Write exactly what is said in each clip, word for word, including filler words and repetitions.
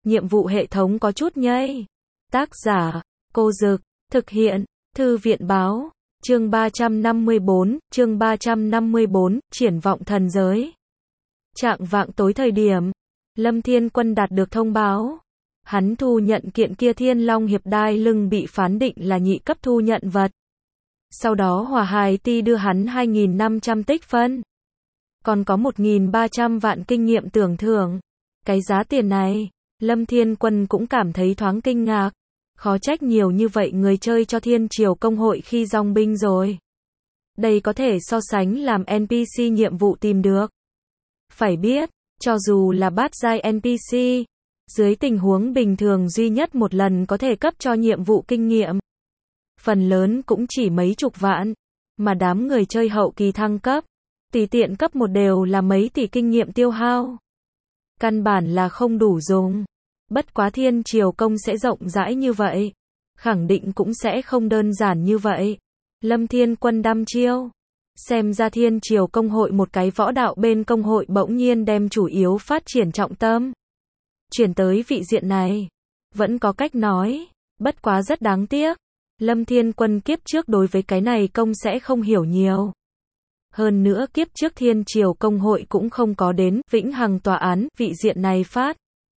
nhiệm vụ hệ thống có chút nhây. Tác giả, Cô Dực, thực hiện, Thư viện báo, chương ba trăm năm mươi bốn, chương ba trăm năm mươi bốn, triển vọng thần giới. Chạng vạng tối thời điểm, Lâm Thiên Quân đạt được thông báo. Hắn thu nhận kiện kia Thiên Long Hiệp đai lưng bị phán định là nhị cấp thu nhận vật. Sau đó Hòa Hải Ti đưa hắn hai nghìn năm trăm tích phân. Còn có một nghìn ba trăm vạn kinh nghiệm tưởng thưởng. Cái giá tiền này, Lâm Thiên Quân cũng cảm thấy thoáng kinh ngạc. Khó trách nhiều như vậy người chơi cho Thiên Triều Công hội khi dòng binh rồi. Đây có thể so sánh làm en pê xê nhiệm vụ tìm được. Phải biết, cho dù là bát giai en pê xê, dưới tình huống bình thường duy nhất một lần có thể cấp cho nhiệm vụ kinh nghiệm. Phần lớn cũng chỉ mấy chục vạn, mà đám người chơi hậu kỳ thăng cấp, tùy tiện cấp một đều là mấy tỷ kinh nghiệm tiêu hao. Căn bản là không đủ dùng. Bất quá Thiên Triều Công sẽ rộng rãi như vậy, khẳng định cũng sẽ không đơn giản như vậy. Lâm Thiên Quân đăm chiêu. Xem ra Thiên Triều Công hội một cái võ đạo bên công hội bỗng nhiên đem chủ yếu phát triển trọng tâm chuyển tới vị diện này. Vẫn có cách nói, bất quá rất đáng tiếc. Lâm Thiên Quân kiếp trước đối với cái này công sẽ không hiểu nhiều. Hơn nữa kiếp trước Thiên Triều Công hội cũng không có đến vĩnh hằng tòa án vị diện này phát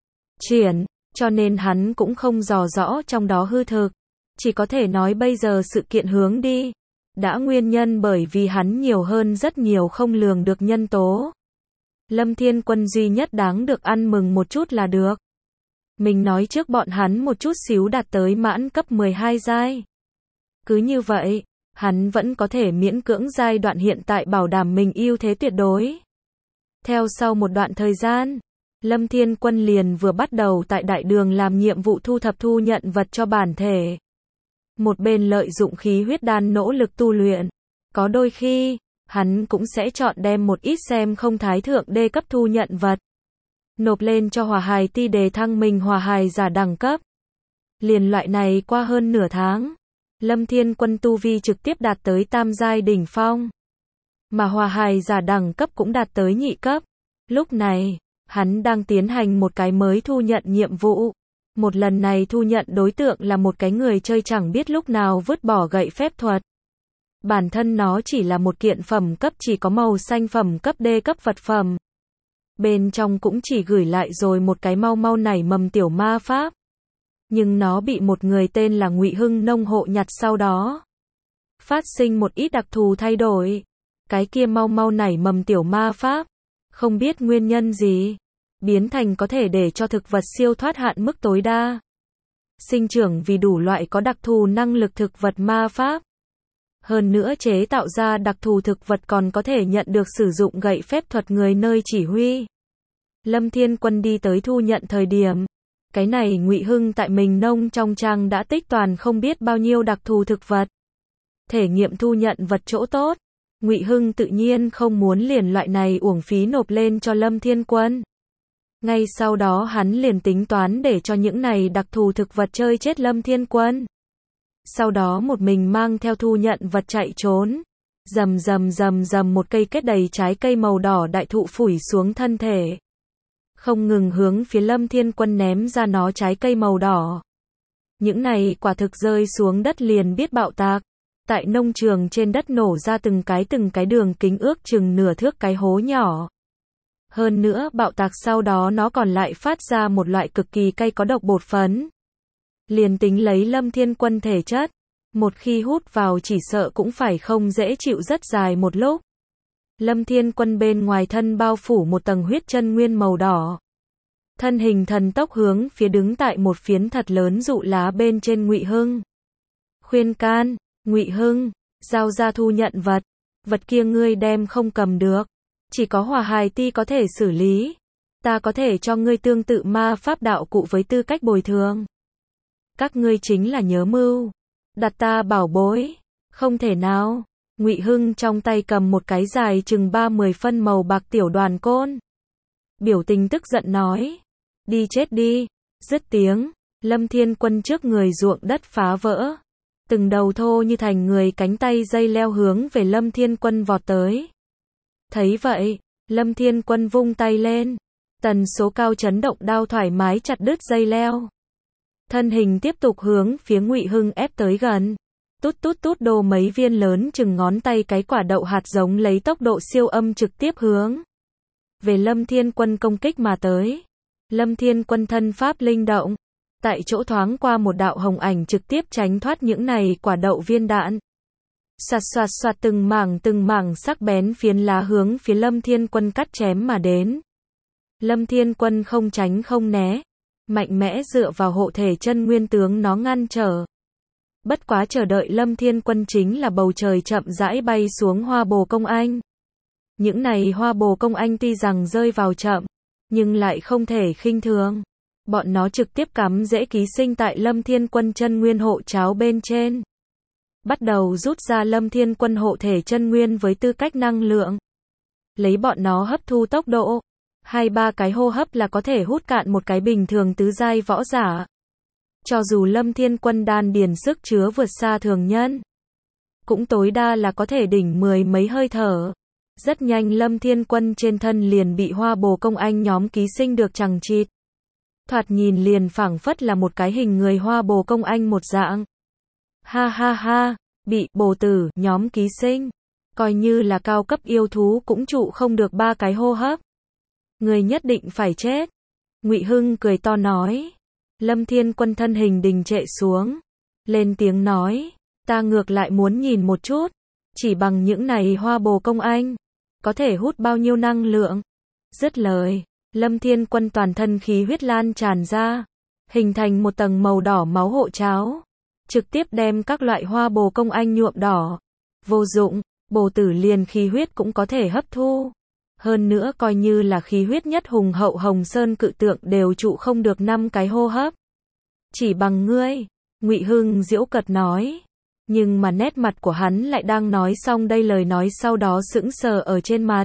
triển, cho nên hắn cũng không dò rõ trong đó hư thực. Chỉ có thể nói bây giờ sự kiện hướng đi đã nguyên nhân bởi vì hắn nhiều hơn rất nhiều không lường được nhân tố. Lâm Thiên Quân duy nhất đáng được ăn mừng một chút là được. Mình nói trước bọn hắn một chút xíu đạt tới mãn cấp mười hai giai. Cứ như vậy, hắn vẫn có thể miễn cưỡng giai đoạn hiện tại bảo đảm mình ưu thế tuyệt đối. Theo sau một đoạn thời gian, Lâm Thiên Quân liền vừa bắt đầu tại đại đường làm nhiệm vụ thu thập thu nhận vật cho bản thể. Một bên lợi dụng khí huyết đan nỗ lực tu luyện. Có đôi khi, hắn cũng sẽ chọn đem một ít xem không thái thượng đê cấp thu nhận vật nộp lên cho Hòa Hải Ti đề thăng mình Hòa Hải giả đẳng cấp. Liền loại này qua hơn nửa tháng, Lâm Thiên Quân tu vi trực tiếp đạt tới tam giai đỉnh phong. Mà Hòa Hải giả đẳng cấp cũng đạt tới nhị cấp. Lúc này, hắn đang tiến hành một cái mới thu nhận nhiệm vụ. Một lần này thu nhận đối tượng là một cái người chơi chẳng biết lúc nào vứt bỏ gậy phép thuật. Bản thân nó chỉ là một kiện phẩm cấp chỉ có màu xanh phẩm cấp D cấp vật phẩm. Bên trong cũng chỉ gửi lại rồi một cái mau mau nảy mầm tiểu ma pháp. Nhưng nó bị một người tên là Ngụy Hưng nông hộ nhặt sau đó. Phát sinh một ít đặc thù thay đổi. Cái kia mau mau nảy mầm tiểu ma pháp, không biết nguyên nhân gì, biến thành có thể để cho thực vật siêu thoát hạn mức tối đa. Sinh trưởng vì đủ loại có đặc thù năng lực thực vật ma pháp. Hơn nữa chế tạo ra đặc thù thực vật còn có thể nhận được sử dụng gậy phép thuật người nơi chỉ huy. Lâm Thiên Quân đi tới thu nhận thời điểm, cái này Ngụy Hưng tại mình nông trong trang đã tích toàn không biết bao nhiêu đặc thù thực vật. Thể nghiệm thu nhận vật chỗ tốt, Ngụy Hưng tự nhiên không muốn liền loại này uổng phí nộp lên cho Lâm Thiên Quân. Ngay sau đó hắn liền tính toán để cho những này đặc thù thực vật chơi chết Lâm Thiên Quân. Sau đó một mình mang theo thu nhận vật chạy trốn. Rầm rầm rầm rầm một cây kết đầy trái cây màu đỏ đại thụ phủi xuống thân thể. Không ngừng hướng phía Lâm Thiên Quân ném ra nó trái cây màu đỏ. Những này quả thực rơi xuống đất liền biết bạo tạc. Tại nông trường trên đất nổ ra từng cái từng cái đường kính ước chừng nửa thước cái hố nhỏ. Hơn nữa bạo tạc sau đó nó còn lại phát ra một loại cực kỳ cay có độc bột phấn. Liền tính lấy Lâm Thiên Quân thể chất, một khi hút vào chỉ sợ cũng phải không dễ chịu rất dài một lúc. Lâm Thiên Quân bên ngoài thân bao phủ một tầng huyết chân nguyên màu đỏ. Thân hình thần tốc hướng phía đứng tại một phiến thật lớn dụ lá bên trên Ngụy Hưng. Khuyên can, Ngụy Hưng, giao ra thu nhận vật. Vật kia ngươi đem không cầm được. Chỉ có Hòa Hải Ti có thể xử lý. Ta có thể cho ngươi tương tự ma pháp đạo cụ với tư cách bồi thường. Các ngươi chính là nhớ mưu đặt ta bảo bối. Không thể nào. Ngụy Hưng trong tay cầm một cái dài chừng ba mươi phân màu bạc tiểu đoàn côn. Biểu tình tức giận nói. Đi chết đi. Dứt tiếng, Lâm Thiên Quân trước người ruộng đất phá vỡ. Từng đầu thô như thành người cánh tay dây leo hướng về Lâm Thiên Quân vọt tới. Thấy vậy, Lâm Thiên Quân vung tay lên. Tần số cao chấn động đao thoải mái chặt đứt dây leo. Thân hình tiếp tục hướng phía Ngụy Hưng ép tới gần. Tút tút tút đô mấy viên lớn chừng ngón tay cái quả đậu hạt giống lấy tốc độ siêu âm trực tiếp hướng về Lâm Thiên Quân công kích mà tới. Lâm Thiên Quân thân pháp linh động, tại chỗ thoáng qua một đạo hồng ảnh trực tiếp tránh thoát những này quả đậu viên đạn. Soạt soạt soạt từng mảng từng mảng sắc bén phiến lá hướng phía Lâm Thiên Quân cắt chém mà đến. Lâm Thiên Quân không tránh không né, mạnh mẽ dựa vào hộ thể chân nguyên tướng nó ngăn trở. Bất quá chờ đợi Lâm Thiên Quân chính là bầu trời chậm rãi bay xuống hoa bồ công anh. Những này hoa bồ công anh tuy rằng rơi vào chậm, nhưng lại không thể khinh thường. Bọn nó trực tiếp cắm rễ ký sinh tại Lâm Thiên Quân chân nguyên hộ cháo bên trên. Bắt đầu rút ra Lâm Thiên Quân hộ thể chân nguyên với tư cách năng lượng. Lấy bọn nó hấp thu tốc độ. Hai ba cái hô hấp là có thể hút cạn một cái bình thường tứ giai võ giả. Cho dù Lâm Thiên Quân đan điền sức chứa vượt xa thường nhân, cũng tối đa là có thể đỉnh mười mấy hơi thở. Rất nhanh Lâm Thiên Quân trên thân liền bị hoa bồ công anh nhóm ký sinh được chằng chịt. Thoạt nhìn liền phảng phất là một cái hình người hoa bồ công anh một dạng. Ha ha ha, bị bồ tử nhóm ký sinh, coi như là cao cấp yêu thú cũng trụ không được ba cái hô hấp. Người nhất định phải chết. Ngụy Hưng cười to nói. Lâm Thiên Quân thân hình đình trệ xuống, lên tiếng nói, ta ngược lại muốn nhìn một chút, chỉ bằng những này hoa bồ công anh, có thể hút bao nhiêu năng lượng. Dứt lời, Lâm Thiên Quân toàn thân khí huyết lan tràn ra, hình thành một tầng màu đỏ máu hộ cháo, trực tiếp đem các loại hoa bồ công anh nhuộm đỏ. Vô dụng, bồ tử liền khí huyết cũng có thể hấp thu. Hơn nữa coi như là khí huyết nhất hùng hậu Hồng Sơn cự tượng đều trụ không được năm cái hô hấp. Chỉ bằng ngươi, Ngụy Hưng giễu cợt nói. Nhưng mà nét mặt của hắn lại đang nói xong đây lời nói sau đó sững sờ ở trên mặt.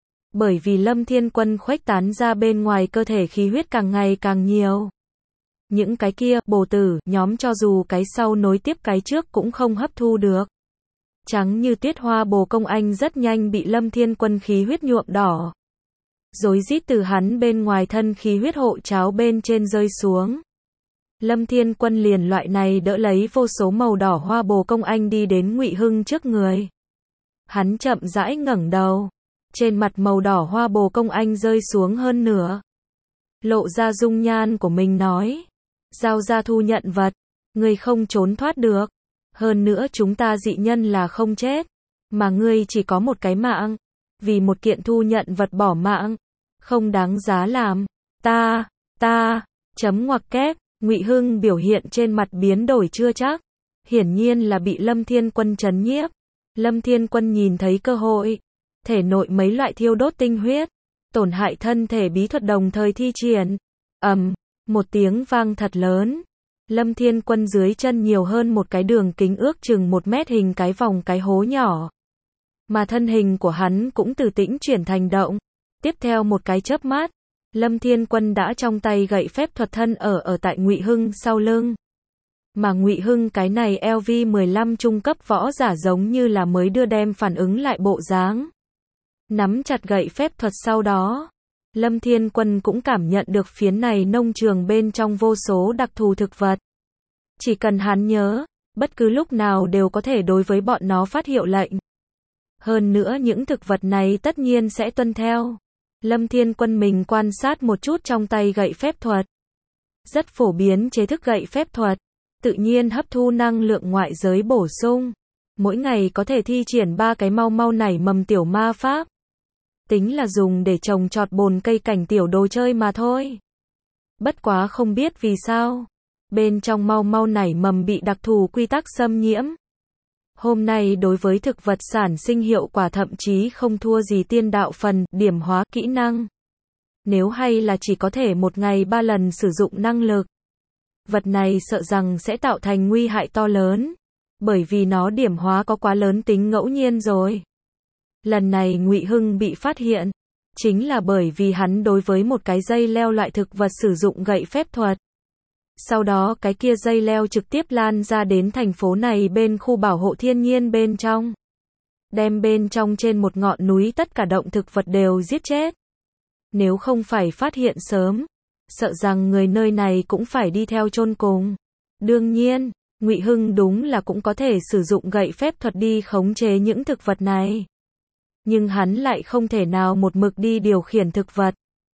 Bởi vì Lâm Thiên Quân khuếch tán ra bên ngoài cơ thể khí huyết càng ngày càng nhiều. Những cái kia, bồ tử, nhóm cho dù cái sau nối tiếp cái trước cũng không hấp thu được. Trắng như tuyết hoa bồ công anh rất nhanh bị Lâm Thiên Quân khí huyết nhuộm đỏ. Rối rít từ hắn bên ngoài thân khí huyết hộ cháo bên trên rơi xuống. Lâm Thiên Quân liền loại này đỡ lấy vô số màu đỏ hoa bồ công anh đi đến Ngụy Hưng trước người. Hắn chậm rãi ngẩng đầu. Trên mặt màu đỏ hoa bồ công anh rơi xuống hơn nửa. Lộ ra dung nhan của mình nói. Giao ra thu nhận vật. Ngươi không trốn thoát được. Hơn nữa chúng ta dị nhân là không chết. Mà ngươi chỉ có một cái mạng. Vì một kiện thu nhận vật bỏ mạng. Không đáng giá làm. Ta, ta, chấm ngoặc kép. Ngụy Hưng biểu hiện trên mặt biến đổi chưa chắc. Hiển nhiên là bị Lâm Thiên Quân trấn nhiếp. Lâm Thiên Quân nhìn thấy cơ hội. Thể nội mấy loại thiêu đốt tinh huyết. Tổn hại thân thể bí thuật đồng thời thi triển. Ầm, một tiếng vang thật lớn. Lâm Thiên Quân dưới chân nhiều hơn một cái đường kính ước chừng một mét hình cái vòng cái hố nhỏ. Mà thân hình của hắn cũng từ tĩnh chuyển thành động. Tiếp theo một cái chớp mắt, Lâm Thiên Quân đã trong tay gậy phép thuật thân ở ở tại Ngụy Hưng sau lưng. Mà Ngụy Hưng cái này L V mười lăm trung cấp võ giả giống như là mới đưa đem phản ứng lại bộ dáng. Nắm chặt gậy phép thuật sau đó, Lâm Thiên Quân cũng cảm nhận được phiến này nông trường bên trong vô số đặc thù thực vật. Chỉ cần hắn nhớ, bất cứ lúc nào đều có thể đối với bọn nó phát hiệu lệnh. Hơn nữa những thực vật này tất nhiên sẽ tuân theo. Lâm Thiên Quân mình quan sát một chút trong tay gậy phép thuật. Rất phổ biến chế thức gậy phép thuật, tự nhiên hấp thu năng lượng ngoại giới bổ sung. Mỗi ngày có thể thi triển ba cái mau mau nảy mầm tiểu ma pháp. Tính là dùng để trồng trọt bồn cây cảnh tiểu đồ chơi mà thôi. Bất quá không biết vì sao, bên trong mau mau nảy mầm bị đặc thù quy tắc xâm nhiễm. Hôm nay đối với thực vật sản sinh hiệu quả thậm chí không thua gì tiên đạo phần, điểm hóa, kỹ năng. Nếu hay là chỉ có thể một ngày ba lần sử dụng năng lực. Vật này sợ rằng sẽ tạo thành nguy hại to lớn. Bởi vì nó điểm hóa có quá lớn tính ngẫu nhiên rồi. Lần này Ngụy Hưng bị phát hiện. Chính là bởi vì hắn đối với một cái dây leo loại thực vật sử dụng gậy phép thuật. Sau đó cái kia dây leo trực tiếp lan ra đến thành phố này bên khu bảo hộ thiên nhiên bên trong. Đem bên trong trên một ngọn núi tất cả động thực vật đều giết chết. Nếu không phải phát hiện sớm, sợ rằng người nơi này cũng phải đi theo chôn cùng. Đương nhiên, Ngụy Hưng đúng là cũng có thể sử dụng gậy phép thuật đi khống chế những thực vật này. Nhưng hắn lại không thể nào một mực đi điều khiển thực vật.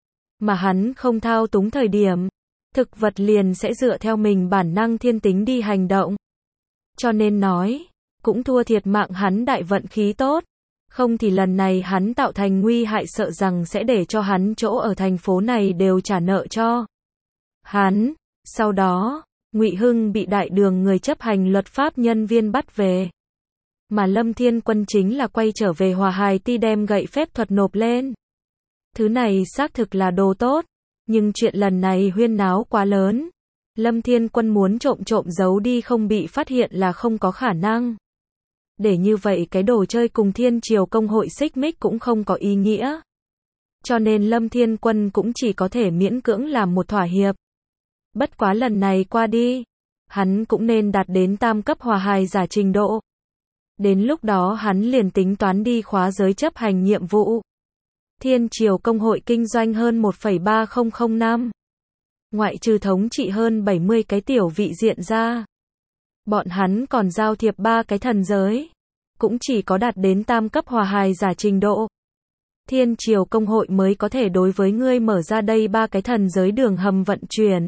Mà hắn không thao túng thời điểm, thực vật liền sẽ dựa theo mình bản năng thiên tính đi hành động. Cho nên nói, cũng thua thiệt mạng hắn đại vận khí tốt. Không thì lần này hắn tạo thành nguy hại sợ rằng sẽ để cho hắn chỗ ở thành phố này đều trả nợ cho hắn. Sau đó, Ngụy Hưng bị đại đường người chấp hành luật pháp nhân viên bắt về. Mà Lâm Thiên Quân chính là quay trở về Hòa Hài Ti đem gậy phép thuật nộp lên. Thứ này xác thực là đồ tốt, nhưng chuyện lần này huyên náo quá lớn. Lâm Thiên Quân muốn trộm trộm giấu đi không bị phát hiện là không có khả năng. Để như vậy cái đồ chơi cùng Thiên Triều Công hội xích mích cũng không có ý nghĩa. Cho nên Lâm Thiên Quân cũng chỉ có thể miễn cưỡng làm một thỏa hiệp. Bất quá lần này qua đi, hắn cũng nên đạt đến tam cấp hòa hài giả trình độ. Đến lúc đó hắn liền tính toán đi khóa giới chấp hành nhiệm vụ. Thiên Triều Công hội kinh doanh hơn một phẩy ba không không năm. Ngoại trừ thống trị hơn bảy mươi cái tiểu vị diện ra. Bọn hắn còn giao thiệp ba cái thần giới. Cũng chỉ có đạt đến tam cấp hòa hài giả trình độ. Thiên Triều Công hội mới có thể đối với ngươi mở ra đây ba cái thần giới đường hầm vận chuyển.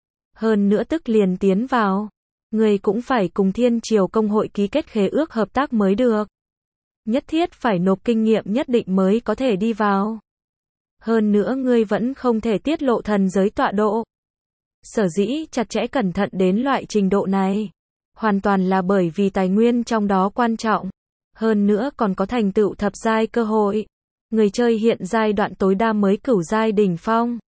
Hơn nữa tức liền tiến vào. Ngươi cũng phải cùng Thiên Triều Công hội ký kết khế ước hợp tác mới được. Nhất thiết phải nộp kinh nghiệm nhất định mới có thể đi vào. Hơn nữa ngươi vẫn không thể tiết lộ thần giới tọa độ. Sở dĩ chặt chẽ cẩn thận đến loại trình độ này. Hoàn toàn là bởi vì tài nguyên trong đó quan trọng. Hơn nữa còn có thành tựu thập giai cơ hội. Người chơi hiện giai đoạn tối đa mới cửu giai đỉnh phong.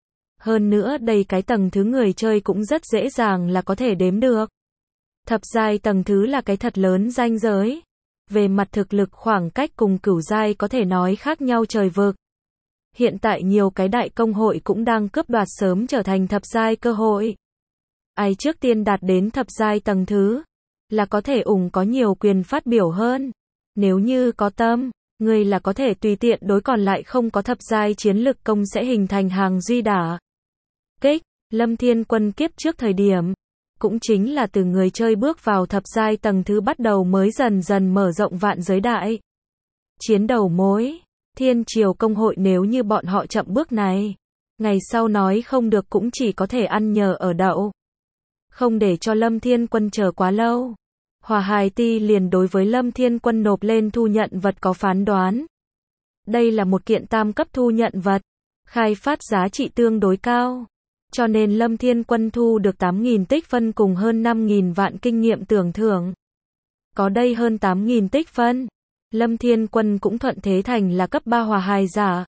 Hơn nữa đây cái tầng thứ người chơi cũng rất dễ dàng là có thể đếm được. Thập giai tầng thứ là cái thật lớn ranh giới. Về mặt thực lực khoảng cách cùng cửu giai có thể nói khác nhau trời vực. Hiện tại nhiều cái đại công hội cũng đang cướp đoạt sớm trở thành thập giai cơ hội. Ai trước tiên đạt đến thập giai tầng thứ, là có thể ủng có nhiều quyền phát biểu hơn. Nếu như có tâm, người là có thể tùy tiện đối còn lại không có thập giai chiến lực công sẽ hình thành hàng duy đả kích. Lâm Thiên Quân kiếp trước thời điểm, cũng chính là từ người chơi bước vào thập giai tầng thứ bắt đầu mới dần dần mở rộng vạn giới đại chiến đầu mối. Thiên Triều Công hội nếu như bọn họ chậm bước này, ngày sau nói không được cũng chỉ có thể ăn nhờ ở đậu. Không để cho Lâm Thiên Quân chờ quá lâu. Hòa Hài Ti liền đối với Lâm Thiên Quân nộp lên thu nhận vật có phán đoán. Đây là một kiện tam cấp thu nhận vật, khai phát giá trị tương đối cao. Cho nên Lâm Thiên Quân thu được tám nghìn tích phân cùng hơn năm nghìn vạn kinh nghiệm tưởng thưởng. Có đây hơn tám nghìn tích phân, Lâm Thiên Quân cũng thuận thế thành là cấp ba hòa hài giả.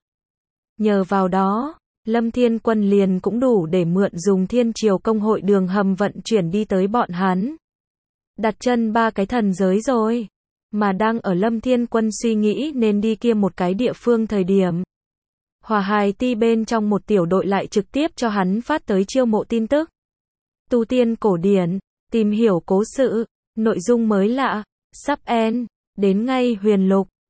Nhờ vào đó, Lâm Thiên Quân liền cũng đủ để mượn dùng Thiên Triều Công hội đường hầm vận chuyển đi tới bọn hắn. Đặt chân ba cái thần giới rồi. Mà đang ở Lâm Thiên Quân suy nghĩ nên đi kia một cái địa phương thời điểm. Hòa Hài Ti bên trong một tiểu đội lại trực tiếp cho hắn phát tới chiêu mộ tin tức. Tu tiên cổ điển, tìm hiểu cố sự, nội dung mới lạ, sắp end, đến ngay huyền lục.